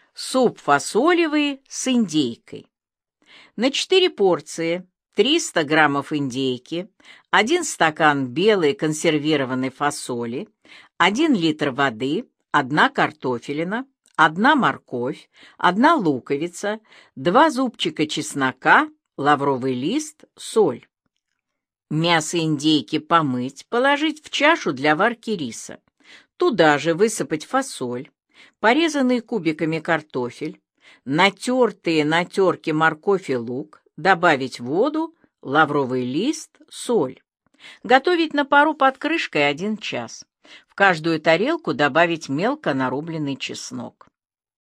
Суп фасолевый с индейкой. На 4 порции 300 граммов индейки, 1 стакан белой консервированной фасоли, 1 литр воды, 1 картофелина, 1 морковь, 1 луковица, 2 зубчика чеснока, лавровый лист, соль. Мясо индейки помыть, положить в чашу для варки риса. Туда же высыпать фасоль, порезанный кубиками картофель, натертые на терке морковь и лук, добавить воду, лавровый лист, соль. Готовить на пару под крышкой 1 час. В каждую тарелку добавить мелко нарубленный чеснок.